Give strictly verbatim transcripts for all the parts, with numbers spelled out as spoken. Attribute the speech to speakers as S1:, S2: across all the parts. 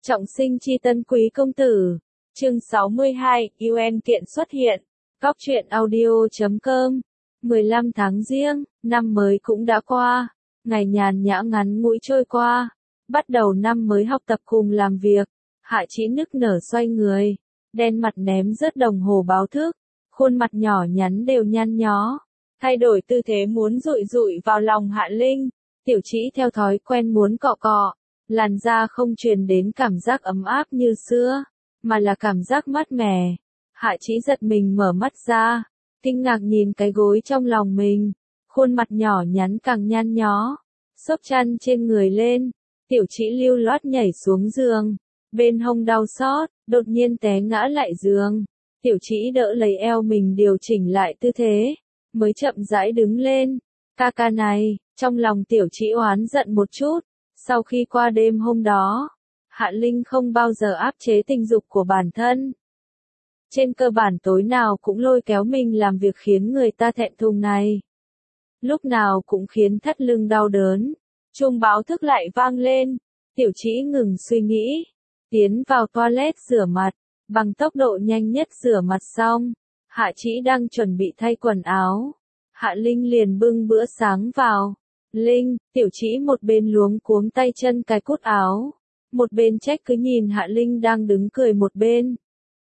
S1: Trọng sinh chi tân quý công tử. Chương sáu mươi hai, yêu en kiện xuất hiện. Góc truyện audio chấm com. mười lăm tháng Giêng, năm mới cũng đã qua. Ngày nhàn nhã ngắn ngủi trôi qua. Bắt đầu năm mới học tập cùng làm việc. Hạ Chỉ nức nở xoay người. Đen mặt ném rớt đồng hồ báo thức. Khuôn mặt nhỏ nhắn đều nhăn nhó. Thay đổi tư thế muốn dụi dụi vào lòng Hạ Linh. Tiểu Chỉ theo thói quen muốn cọ cọ. Làn da không truyền đến cảm giác ấm áp như xưa, mà là cảm giác mát mẻ. Hạ Chỉ giật mình mở mắt ra, kinh ngạc nhìn cái gối trong lòng mình, khuôn mặt nhỏ nhắn càng nhăn nhó, xốc chăn trên người lên, Tiểu Chỉ lưu loát nhảy xuống giường, bên hông đau xót, đột nhiên té ngã lại giường. Tiểu Chỉ đỡ lấy eo mình điều chỉnh lại tư thế, mới chậm rãi đứng lên. Ca ca này, trong lòng Tiểu Chỉ oán giận một chút. Sau khi qua đêm hôm đó, Hạ Linh không bao giờ áp chế tình dục của bản thân. Trên cơ bản tối nào cũng lôi kéo mình làm việc khiến người ta thẹn thùng này. Lúc nào cũng khiến thắt lưng đau đớn. Chuông báo thức lại vang lên. Tiểu Chỉ ngừng suy nghĩ. Tiến vào toilet rửa mặt. Bằng tốc độ nhanh nhất rửa mặt xong. Hạ Chỉ đang chuẩn bị thay quần áo. Hạ Linh liền bưng bữa sáng vào. Linh, Tiểu Chỉ một bên luống cuống tay chân cài cúc áo, một bên trách cứ nhìn Hạ Linh đang đứng cười một bên.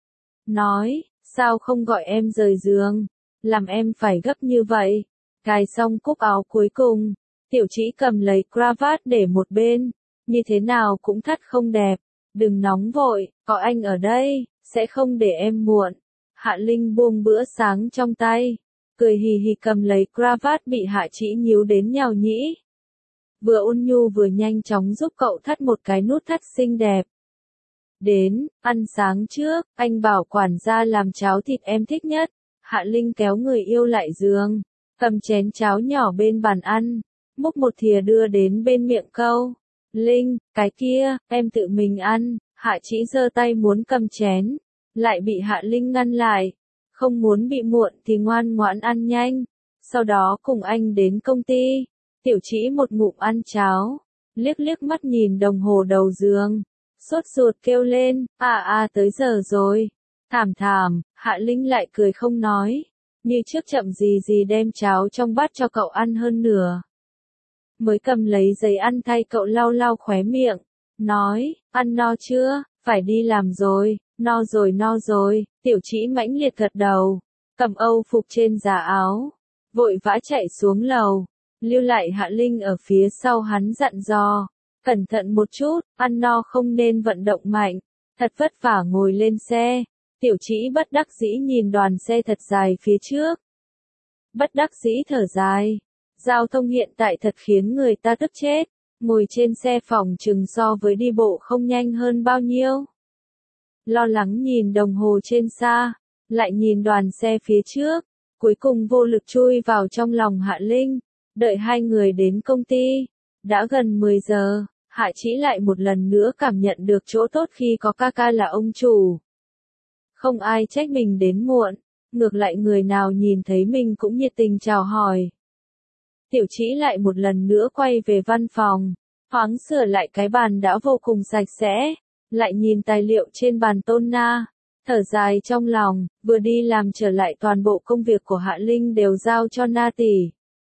S1: Nói, sao không gọi em rời giường, làm em phải gấp như vậy. Cài xong cúc áo cuối cùng, Tiểu Chỉ cầm lấy cravat để một bên, như thế nào cũng thắt không đẹp. Đừng nóng vội, có anh ở đây, sẽ không để em muộn. Hạ Linh buông bữa sáng trong tay. Cười hì hì cầm lấy cravat bị Hạ Chỉ nhíu đến nhào nhĩ. Vừa ôn nhu vừa nhanh chóng giúp cậu thắt một cái nút thắt xinh đẹp. Đến, ăn sáng trước, anh bảo quản gia làm cháo thịt em thích nhất. Hạ Linh kéo người yêu lại giường, cầm chén cháo nhỏ bên bàn ăn, múc một thìa đưa đến bên miệng câu. Linh, cái kia, em tự mình ăn. Hạ Chỉ giơ tay muốn cầm chén, lại bị Hạ Linh ngăn lại. Không muốn bị muộn thì ngoan ngoãn ăn nhanh, sau đó cùng anh đến công ty. Tiểu Chỉ một ngụm ăn cháo, liếc liếc mắt nhìn đồng hồ đầu giường, sốt ruột kêu lên, à à tới giờ rồi. Thảm thảm, Hạ Linh lại cười không nói, như trước chậm gì gì đem cháo trong bát cho cậu ăn hơn nửa. Mới cầm lấy giấy ăn thay cậu lau lau khóe miệng, nói, ăn no chưa, phải đi làm rồi. No rồi no rồi, Tiểu Chỉ mãnh liệt gật đầu, cầm âu phục trên giá áo, vội vã chạy xuống lầu, lưu lại Hạ Linh ở phía sau hắn dặn dò, cẩn thận một chút, ăn no không nên vận động mạnh, thật vất vả ngồi lên xe. Tiểu Chỉ bất đắc dĩ nhìn đoàn xe thật dài phía trước. Bất đắc dĩ thở dài, giao thông hiện tại thật khiến người ta tức chết, ngồi trên xe phòng chừng so với đi bộ không nhanh hơn bao nhiêu. Lo lắng nhìn đồng hồ trên xa, lại nhìn đoàn xe phía trước, cuối cùng vô lực chui vào trong lòng Hạ Linh. Đợi hai người đến công ty, đã gần mười giờ, Hạ Chỉ lại một lần nữa cảm nhận được chỗ tốt khi có ca ca là ông chủ. Không ai trách mình đến muộn, ngược lại người nào nhìn thấy mình cũng nhiệt tình chào hỏi. Tiểu Chỉ lại một lần nữa quay về văn phòng, thoáng sửa lại cái bàn đã vô cùng sạch sẽ. Lại nhìn tài liệu trên bàn Tôn Na, thở dài trong lòng, vừa đi làm trở lại toàn bộ công việc của Hạ Linh đều giao cho Na tỷ.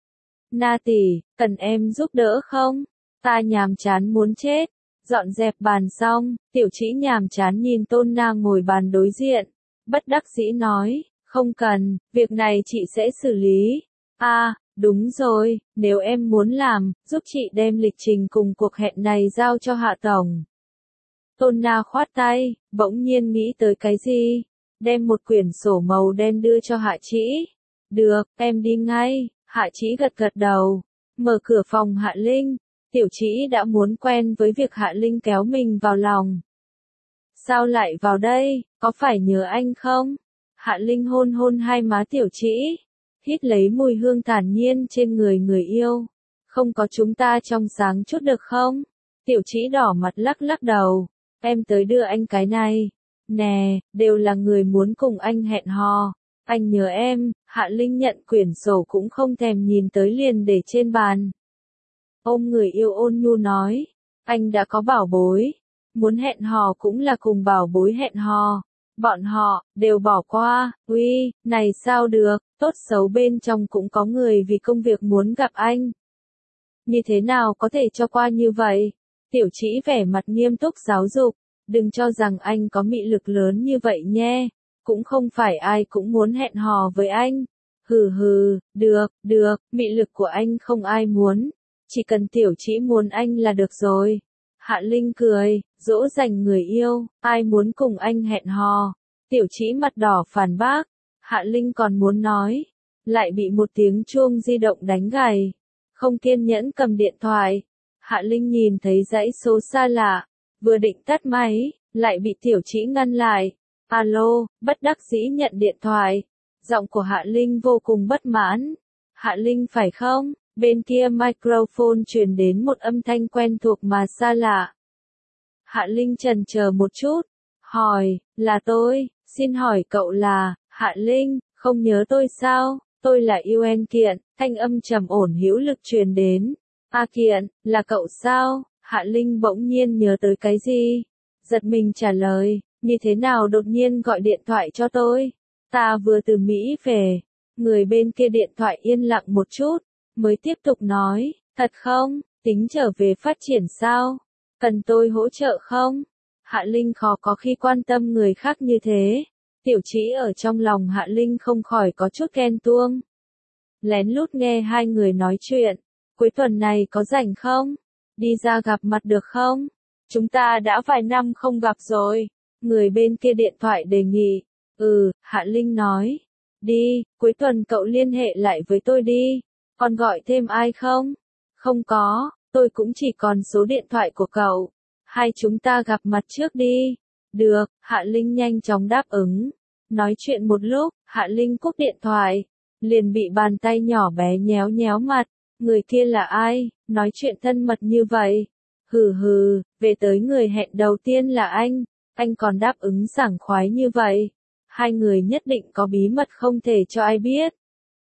S1: Na tỷ, cần em giúp đỡ không? Ta nhàm chán muốn chết. Dọn dẹp bàn xong, Tiểu Chỉ nhàm chán nhìn Tôn Na ngồi bàn đối diện, bất đắc dĩ nói, không cần, việc này chị sẽ xử lý. À, đúng rồi, nếu em muốn làm, giúp chị đem lịch trình cùng cuộc hẹn này giao cho Hạ tổng. Tôn Na khoát tay, bỗng nhiên nghĩ tới cái gì, đem một quyển sổ màu đen đưa cho Hạ Chỉ. Được, em đi ngay. Hạ Chỉ gật gật đầu, mở cửa phòng Hạ Linh. Tiểu Chỉ đã muốn quen với việc Hạ Linh kéo mình vào lòng. Sao lại vào đây, có phải nhớ anh không? Hạ Linh hôn hôn hai má Tiểu Chỉ, hít lấy mùi hương thản nhiên trên người người yêu. Không có chúng ta trong sáng chút được không? Tiểu Chỉ đỏ mặt lắc lắc đầu. Em tới đưa anh cái này. Nè, đều là người muốn cùng anh hẹn hò. Anh nhớ em. Hạ Linh nhận quyển sổ cũng không thèm nhìn tới liền để trên bàn. Ôm người yêu ôn nhu nói. Anh đã có bảo bối. muốn hẹn hò cũng là cùng bảo bối hẹn hò. Bọn họ, đều bỏ qua, uy, này sao được, tốt xấu bên trong cũng có người vì công việc muốn gặp anh. Như thế nào có thể cho qua như vậy? Tiểu Trĩ vẻ mặt nghiêm túc giáo dục, đừng cho rằng anh có mị lực lớn như vậy nhé, cũng không phải ai cũng muốn hẹn hò với anh. Hừ hừ, được, được, mị lực của anh không ai muốn, chỉ cần Tiểu Trĩ muốn anh là được rồi. Hạ Linh cười, dỗ dành người yêu, ai muốn cùng anh hẹn hò. Tiểu Trĩ mặt đỏ phản bác, Hạ Linh còn muốn nói, lại bị một tiếng chuông di động đánh gãy. Không kiên nhẫn cầm điện thoại. Hạ Linh nhìn thấy dãy số xa lạ, vừa định tắt máy, lại bị Tiểu Trĩ ngăn lại. Alo, bất đắc dĩ nhận điện thoại. Giọng của Hạ Linh vô cùng bất mãn. Hạ Linh phải không? Bên kia microphone truyền đến một âm thanh quen thuộc mà xa lạ. Hạ Linh chần chờ một chút, hỏi, là tôi, xin hỏi cậu là, Hạ Linh, không nhớ tôi sao, tôi là yêu en Kiện, thanh âm trầm ổn hữu lực truyền đến. A Kiện, là cậu sao? Hạ Linh bỗng nhiên nhớ tới cái gì? Giật mình trả lời, như thế nào đột nhiên gọi điện thoại cho tôi? Ta vừa từ Mỹ về. Người bên kia điện thoại yên lặng một chút, mới tiếp tục nói, thật không, tính trở về phát triển sao? Cần tôi hỗ trợ không? Hạ Linh khó có khi quan tâm người khác như thế. Tiểu Trĩ ở trong lòng Hạ Linh không khỏi có chút ghen tuông. Lén lút nghe hai người nói chuyện, cuối tuần này có rảnh không? Đi ra gặp mặt được không? Chúng ta đã vài năm không gặp rồi. Người bên kia điện thoại đề nghị. Ừ, Hạ Linh nói. Đi, cuối tuần cậu liên hệ lại với tôi đi. Còn gọi thêm ai không? Không có, tôi cũng chỉ còn số điện thoại của cậu. Hai chúng ta gặp mặt trước đi. Được, Hạ Linh nhanh chóng đáp ứng. Nói chuyện một lúc, Hạ Linh cúp điện thoại. Liền bị bàn tay nhỏ bé nhéo nhéo mặt. Người kia là ai? Nói chuyện thân mật như vậy. Hừ hừ, về tới người hẹn đầu tiên là anh. Anh còn đáp ứng sảng khoái như vậy. Hai người nhất định có bí mật không thể cho ai biết.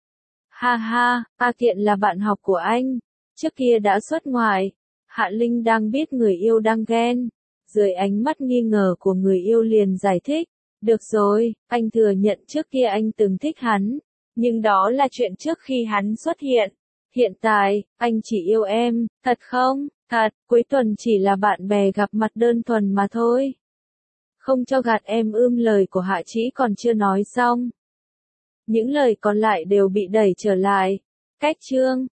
S1: Ha ha, A Kiện là bạn học của anh. Trước kia đã xuất ngoại. Hạ Linh đang biết người yêu đang ghen. Dưới ánh mắt nghi ngờ của người yêu liền giải thích. Được rồi, anh thừa nhận trước kia anh từng thích hắn. Nhưng đó là chuyện trước khi hắn xuất hiện. Hiện tại, anh chỉ yêu em, thật không? Thật, cuối tuần chỉ là bạn bè gặp mặt đơn thuần mà thôi. Không cho gạt em ưm lời của Hạ Trĩ còn chưa nói xong. Những lời còn lại đều bị đẩy trở lại. Cách chương